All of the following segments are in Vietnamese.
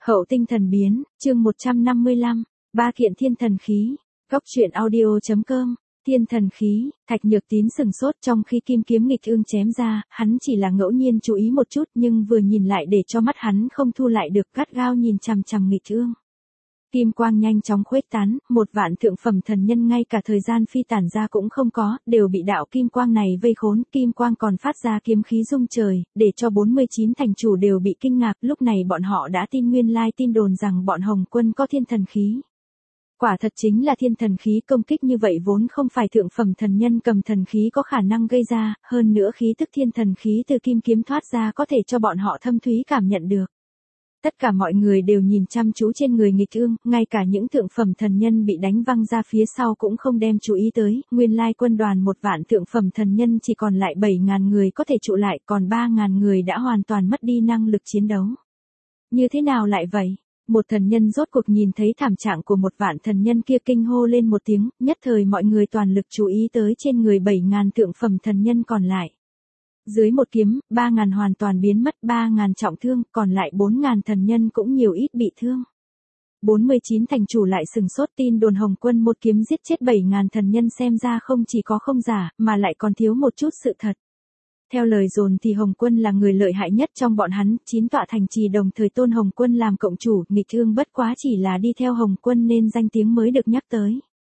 Hậu tinh thần biến, chương 155, ba kiện thiên thần khí, góc truyện audio.com, thiên thần khí, Thạch Nhược Tín sừng sốt trong khi kim kiếm nghịch ương chém ra, hắn chỉ là ngẫu nhiên chú ý một chút nhưng vừa nhìn lại để cho mắt hắn không thu lại được gắt gao nhìn chằm chằm nghịch ương. Kim quang nhanh chóng khuếch tán, 1.000 thượng phẩm thần nhân ngay cả thời gian phi tản ra cũng không có, đều bị đạo kim quang này vây khốn, kim quang còn phát ra kiếm khí rung trời, để cho 49 thành chủ đều bị kinh ngạc, lúc này bọn họ đã tin nguyên lai tin đồn rằng bọn Hồng Quân có thiên thần khí. Quả thật chính là thiên thần khí, công kích như vậy vốn không phải thượng phẩm thần nhân cầm thần khí có khả năng gây ra, hơn nữa khí tức thiên thần khí từ kim kiếm thoát ra có thể cho bọn họ thâm thúy cảm nhận được. Tất cả mọi người đều nhìn chăm chú trên người nghịch ương, ngay cả những thượng phẩm thần nhân bị đánh văng ra phía sau cũng không đem chú ý tới, nguyên lai quân đoàn 1.000 thượng phẩm thần nhân chỉ còn lại 7.000 người có thể trụ lại, còn 3.000 người đã hoàn toàn mất đi năng lực chiến đấu. Như thế nào lại vậy? Một thần nhân rốt cuộc nhìn thấy thảm trạng của 1.000 thần nhân kia kinh hô lên một tiếng, nhất thời mọi người toàn lực chú ý tới trên người 7.000 thượng phẩm thần nhân còn lại. Dưới một kiếm, 3.000 hoàn toàn biến mất, 3.000 trọng thương, còn lại 4.000 thần nhân cũng nhiều ít bị thương. 49 thành chủ lại sừng sốt, tin đồn Hồng Quân một kiếm giết chết 7.000 thần nhân xem ra không chỉ có không giả, mà lại còn thiếu một chút sự thật. Theo lời đồn thì Hồng Quân là người lợi hại nhất trong bọn hắn, 9 tọa thành trì đồng thời tôn Hồng Quân làm cộng chủ, nghịch ương bất quá chỉ là đi theo Hồng Quân nên danh tiếng mới được nhắc tới.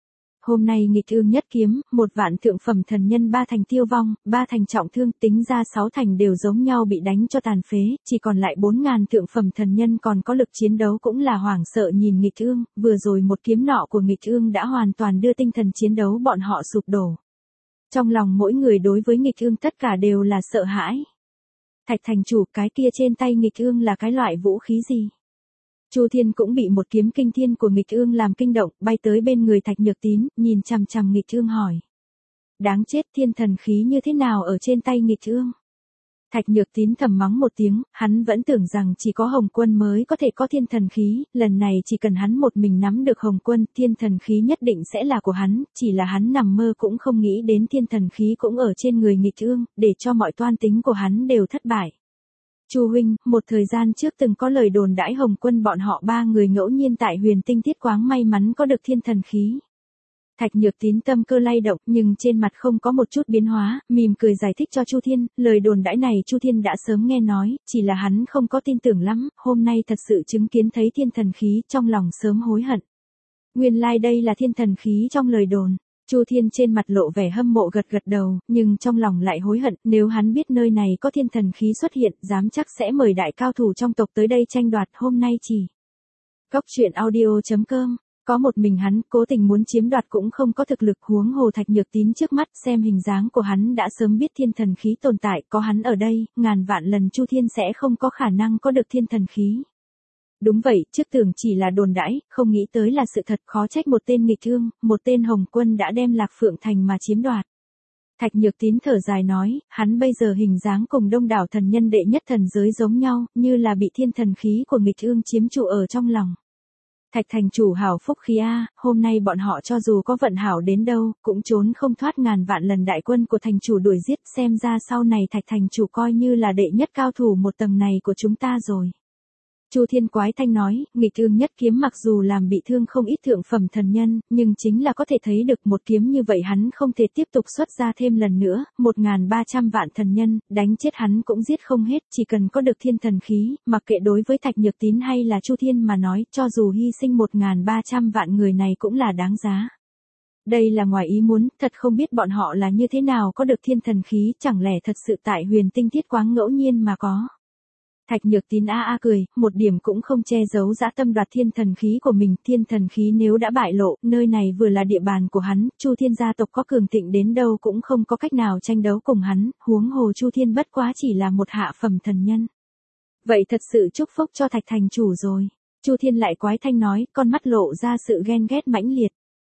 Hôm nay nghịch ương nhất kiếm, 1.000 thượng phẩm thần nhân 3 thành tiêu vong, 3 thành trọng thương, tính ra 6 thành đều giống nhau bị đánh cho tàn phế, chỉ còn lại 4.000 thượng phẩm thần nhân còn có lực chiến đấu cũng là hoảng sợ nhìn nghịch ương, vừa rồi một kiếm nọ của nghịch ương đã hoàn toàn đưa tinh thần chiến đấu bọn họ sụp đổ. Trong lòng mỗi người đối với nghịch ương tất cả đều là sợ hãi. Thạch thành chủ, cái kia trên tay nghịch ương là cái loại vũ khí gì? Chu Thiên cũng bị một kiếm kinh thiên của nghịch ương làm kinh động, bay tới bên người Thạch Nhược Tín, nhìn chằm chằm nghịch ương hỏi. Đáng chết, thiên thần khí như thế nào ở trên tay nghịch ương? Thạch Nhược Tín thầm mắng một tiếng, hắn vẫn tưởng rằng chỉ có Hồng Quân mới có thể có thiên thần khí, lần này chỉ cần hắn một mình nắm được Hồng Quân, thiên thần khí nhất định sẽ là của hắn, chỉ là hắn nằm mơ cũng không nghĩ đến thiên thần khí cũng ở trên người nghịch ương, để cho mọi toan tính của hắn đều thất bại. Chu huynh, một thời gian trước từng có lời đồn đãi Hồng Quân bọn họ 3 người ngẫu nhiên tại Huyền Tinh Thiết Quáng may mắn có được thiên thần khí. Thạch Nhược Tín tâm cơ lay động, nhưng trên mặt không có một chút biến hóa, mỉm cười giải thích cho Chu Thiên, lời đồn đãi này Chu Thiên đã sớm nghe nói, chỉ là hắn không có tin tưởng lắm, hôm nay thật sự chứng kiến thấy thiên thần khí, trong lòng sớm hối hận. Nguyên lai đây là thiên thần khí trong lời đồn. Chu Thiên trên mặt lộ vẻ hâm mộ gật gật đầu, nhưng trong lòng lại hối hận, nếu hắn biết nơi này có thiên thần khí xuất hiện, dám chắc sẽ mời đại cao thủ trong tộc tới đây tranh đoạt, hôm nay chỉ. Góc truyện audio.com, có một mình hắn, cố tình muốn chiếm đoạt cũng không có thực lực, huống hồ Thạch Nhược Tín trước mắt, xem hình dáng của hắn đã sớm biết thiên thần khí tồn tại, có hắn ở đây, ngàn vạn lần Chu Thiên sẽ không có khả năng có được thiên thần khí. Đúng vậy, trước tưởng chỉ là đồn đãi, không nghĩ tới là sự thật, khó trách một tên nghịch ương, một tên Hồng Quân đã đem Lạc Phượng Thành mà chiếm đoạt. Thạch Nhược Tín thở dài nói, hắn bây giờ hình dáng cùng đông đảo thần nhân đệ nhất thần giới giống nhau, như là bị thiên thần khí của nghịch ương chiếm trụ ở trong lòng. Thạch thành chủ hảo phúc khí a, hôm nay bọn họ cho dù có vận hảo đến đâu, cũng trốn không thoát ngàn vạn lần đại quân của thành chủ đuổi giết, xem ra sau này Thạch thành chủ coi như là đệ nhất cao thủ một tầng này của chúng ta rồi. Chu Thiên quái thanh nói, nghịch ương nhất kiếm mặc dù làm bị thương không ít thượng phẩm thần nhân, nhưng chính là có thể thấy được một kiếm như vậy hắn không thể tiếp tục xuất ra thêm lần nữa, 1.300 vạn thần nhân, đánh chết hắn cũng giết không hết, chỉ cần có được thiên thần khí, mặc kệ đối với Thạch Nhược Tín hay là Chu Thiên mà nói, cho dù hy sinh 1.300 vạn người này cũng là đáng giá. Đây là ngoài ý muốn, thật không biết bọn họ là như thế nào có được thiên thần khí, chẳng lẽ thật sự tại Huyền Tinh Thiết Quáng ngẫu nhiên mà có. Thạch Nhược Tín a cười, một điểm cũng không che giấu dã tâm đoạt thiên thần khí của mình, thiên thần khí nếu đã bại lộ, nơi này vừa là địa bàn của hắn, Chu Thiên gia tộc có cường thịnh đến đâu cũng không có cách nào tranh đấu cùng hắn, huống hồ Chu Thiên bất quá chỉ là một hạ phẩm thần nhân. Vậy thật sự chúc phúc cho Thạch thành chủ rồi. Chu Thiên lại quái thanh nói, con mắt lộ ra sự ghen ghét mãnh liệt.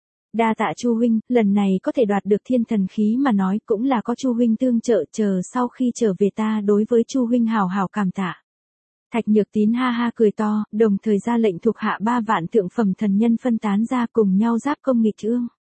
Đa tạ Chu huynh, lần này có thể đoạt được thiên thần khí mà nói cũng là có Chu huynh tương trợ, chờ sau khi trở về ta đối với Chu huynh hào hào cảm tạ. Thạch Nhược Tín ha ha cười to, đồng thời ra lệnh thuộc hạ 3 vạn thượng phẩm thần nhân phân tán ra cùng nhau giáp công nghịch ương.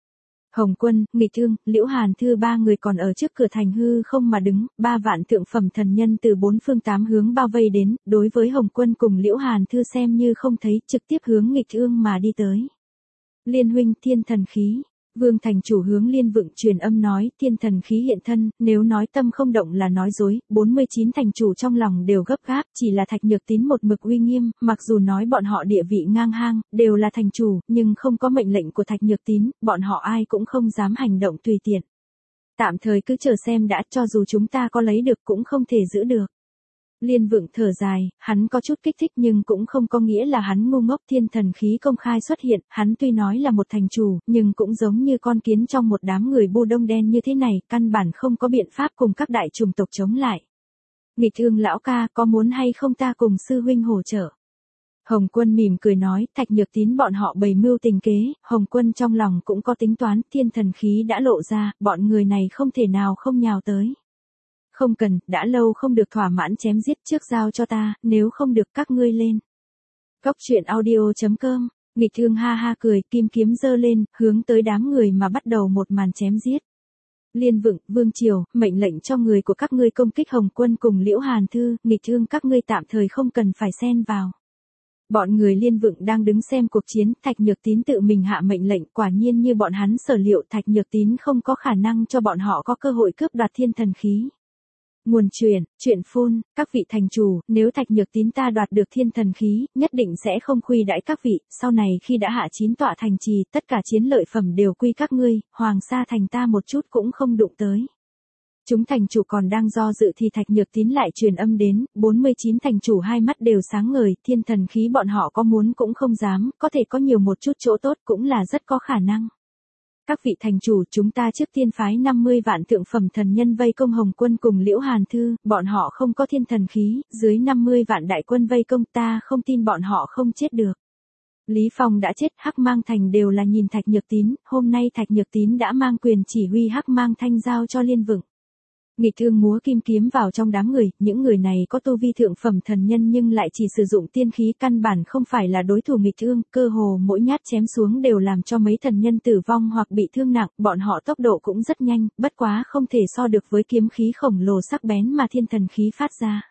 Hồng Quân, Nghịch Ương, Liễu Hàn Thư ba người còn ở trước cửa thành hư không mà đứng, 3 vạn thượng phẩm thần nhân từ 4 phương 8 hướng bao vây đến, đối với Hồng Quân cùng Liễu Hàn Thư xem như không thấy, trực tiếp hướng Nghịch Ương mà đi tới. Liên huynh, thiên thần khí. Vương thành chủ hướng Liên Vượng truyền âm nói, thiên thần khí hiện thân, nếu nói tâm không động là nói dối, 49 thành chủ trong lòng đều gấp gáp, chỉ là Thạch Nhược Tín một mực uy nghiêm, mặc dù nói bọn họ địa vị ngang hang, đều là thành chủ, nhưng không có mệnh lệnh của Thạch Nhược Tín, bọn họ ai cũng không dám hành động tùy tiện. Tạm thời cứ chờ xem đã, cho dù chúng ta có lấy được cũng không thể giữ được. Liên Vượng thở dài, hắn có chút kích thích nhưng cũng không có nghĩa là hắn ngu ngốc. Thiên thần khí công khai xuất hiện, hắn tuy nói là một thành chủ, nhưng cũng giống như con kiến trong một đám người bu đông đen như thế này, căn bản không có biện pháp cùng các đại chủng tộc chống lại. Nghịch Ương lão ca, có muốn hay không ta cùng sư huynh hỗ trợ? Hồng Quân mỉm cười nói, Thạch Nhược Tín bọn họ bày mưu tình kế, Hồng Quân trong lòng cũng có tính toán, thiên thần khí đã lộ ra, bọn người này không thể nào không nhào tới. Không cần, đã lâu không được thỏa mãn chém giết, trước giao cho ta, nếu không được các ngươi lên. Góc truyện audio.com, Nghịch Ương ha ha cười, kim kiếm giơ lên, hướng tới đám người mà bắt đầu một màn chém giết. Liên Vượng, Vương Triều, mệnh lệnh cho người của các ngươi công kích Hồng Quân cùng Liễu Hàn Thư, Nghịch Ương các ngươi tạm thời không cần phải xen vào. Bọn người Liên Vượng đang đứng xem cuộc chiến, Thạch Nhược Tín tự mình hạ mệnh lệnh, quả nhiên như bọn hắn sở liệu, Thạch Nhược Tín không có khả năng cho bọn họ có cơ hội cướp đoạt thiên thần khí. Nguồn chuyện phun, các vị thành chủ, nếu Thạch Nhược Tín ta đoạt được thiên thần khí, nhất định sẽ không khuy đãi các vị, sau này khi đã hạ 9 tọa thành trì, tất cả chiến lợi phẩm đều quy các ngươi, Hoàng Sa thành ta một chút cũng không đụng tới. Chúng thành chủ còn đang do dự thì Thạch Nhược Tín lại truyền âm đến, 49 thành chủ hai mắt đều sáng ngời, thiên thần khí bọn họ có muốn cũng không dám, có thể có nhiều một chút chỗ tốt cũng là rất có khả năng. Các vị thành chủ, chúng ta trước tiên phái 50 vạn thượng phẩm thần nhân vây công Hồng Quân cùng Liễu Hàn Thư, bọn họ không có thiên thần khí, dưới 50 vạn đại quân vây công ta không tin bọn họ không chết được. Lý Phong đã chết, Hắc Mang Thành đều là nhìn Thạch Nhược Tín, hôm nay Thạch Nhược Tín đã mang quyền chỉ huy Hắc Mang Thanh giao cho Liên Vượng. Nghịch Ương múa kim kiếm vào trong đám người, những người này có tu vi thượng phẩm thần nhân nhưng lại chỉ sử dụng tiên khí, căn bản không phải là đối thủ Nghịch Ương, cơ hồ mỗi nhát chém xuống đều làm cho mấy thần nhân tử vong hoặc bị thương nặng, bọn họ tốc độ cũng rất nhanh, bất quá không thể so được với kiếm khí khổng lồ sắc bén mà thiên thần khí phát ra.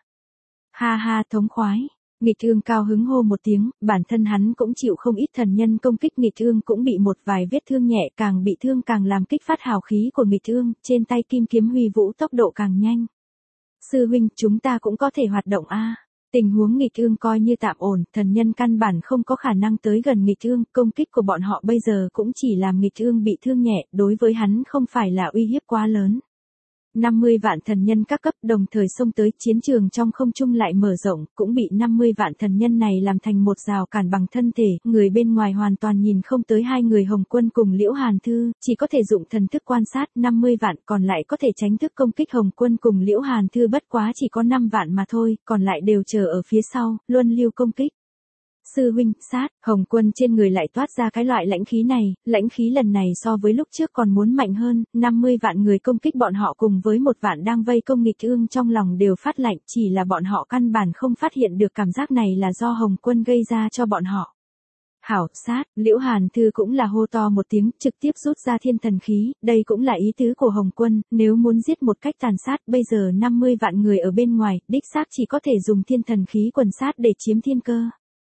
Ha ha, thống khoái. Nghịch Ương cao hứng hô một tiếng, bản thân hắn cũng chịu không ít thần nhân công kích, Nghịch Ương cũng bị một vài vết thương nhẹ, càng bị thương càng làm kích phát hào khí của Nghịch Ương, trên tay kim kiếm huy vũ tốc độ càng nhanh. Sư huynh, chúng ta cũng có thể hoạt động a. Tình huống Nghịch Ương coi như tạm ổn, thần nhân căn bản không có khả năng tới gần Nghịch Ương, công kích của bọn họ bây giờ cũng chỉ làm Nghịch Ương bị thương nhẹ, đối với hắn không phải là uy hiếp quá lớn. 50 vạn thần nhân các cấp đồng thời xông tới, chiến trường trong không trung lại mở rộng, cũng bị 50 vạn thần nhân này làm thành một rào cản bằng thân thể, người bên ngoài hoàn toàn nhìn không tới hai người Hồng Quân cùng Liễu Hàn Thư, chỉ có thể dụng thần thức quan sát, 50 vạn còn lại có thể tránh thức công kích Hồng Quân cùng Liễu Hàn Thư, bất quá chỉ có 5 vạn mà thôi, còn lại đều chờ ở phía sau, luân lưu công kích. Sư huynh, sát, Hồng Quân trên người lại toát ra cái loại lãnh khí này, lãnh khí lần này so với lúc trước còn muốn mạnh hơn, 50 vạn người công kích bọn họ cùng với 1 vạn đang vây công Nghịch Ương trong lòng đều phát lạnh, chỉ là bọn họ căn bản không phát hiện được cảm giác này là do Hồng Quân gây ra cho bọn họ. Hảo, sát, Liễu Hàn Thư cũng là hô to một tiếng, trực tiếp rút ra thiên thần khí, đây cũng là ý tứ của Hồng Quân, nếu muốn giết một cách tàn sát, bây giờ 50 vạn người ở bên ngoài, đích xác chỉ có thể dùng thiên thần khí quần sát để chiếm thiên cơ.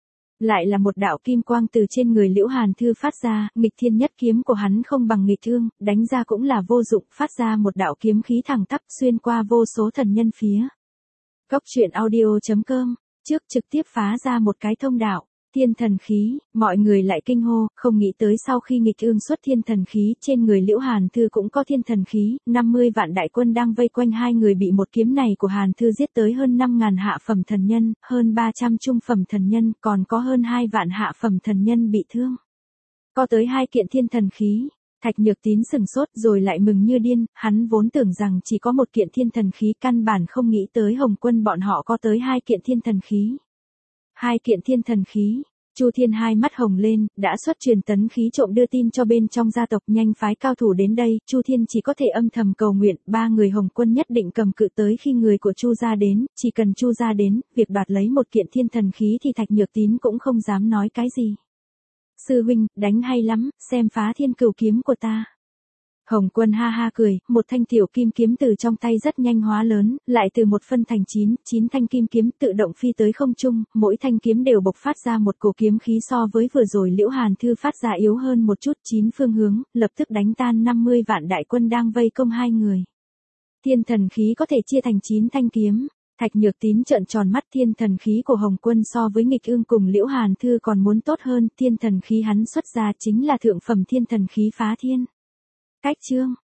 Lại là một đạo kim quang từ trên người Liễu Hàn Thư phát ra, nghịch thiên nhất kiếm của hắn không bằng Nghịch Ương, đánh ra cũng là vô dụng, phát ra một đạo kiếm khí thẳng tắp xuyên qua vô số thần nhân phía. Góc truyện audio.com, trước trực tiếp phá ra một cái thông đạo. Thiên thần khí, mọi người lại kinh hô, không nghĩ tới sau khi Nghịch Ương xuất thiên thần khí, trên người Liễu Hàn Thư cũng có thiên thần khí, 50 vạn đại quân đang vây quanh hai người bị một kiếm này của Hàn Thư giết tới hơn 5.000 hạ phẩm thần nhân, hơn 300 trung phẩm thần nhân, còn có hơn 2 vạn hạ phẩm thần nhân bị thương. Có tới 2 kiện thiên thần khí. Thạch Nhược Tín sừng sốt rồi lại mừng như điên, hắn vốn tưởng rằng chỉ có một kiện thiên thần khí, căn bản không nghĩ tới Hồng Quân bọn họ có tới 2 kiện thiên thần khí. 2 kiện thiên thần khí. Chu Thiên hai mắt hồng lên, đã xuất truyền tấn khí trộm đưa tin cho bên trong gia tộc, nhanh phái cao thủ đến đây, Chu Thiên chỉ có thể âm thầm cầu nguyện, 3 người Hồng Quân nhất định cầm cự tới khi người của Chu gia đến, chỉ cần Chu gia đến, việc đoạt lấy một kiện thiên thần khí thì Thạch Nhược Tín cũng không dám nói cái gì. Sư huynh, đánh hay lắm, xem phá thiên cửu kiếm của ta. Hồng Quân ha ha cười, một thanh tiểu kim kiếm từ trong tay rất nhanh hóa lớn, lại từ một phân thành 9 thanh kim kiếm tự động phi tới không trung, mỗi thanh kiếm đều bộc phát ra một cổ kiếm khí so với vừa rồi Liễu Hàn Thư phát ra yếu hơn một chút, 9 phương hướng, lập tức đánh tan 50 vạn đại quân đang vây công hai người. Thiên thần khí có thể chia thành 9 thanh kiếm. Thạch Nhược Tín trợn tròn mắt, thiên thần khí của Hồng Quân so với Nghịch Ưng cùng Liễu Hàn Thư còn muốn tốt hơn, thiên thần khí hắn xuất ra chính là thượng phẩm thiên thần khí phá thiên. Cách chương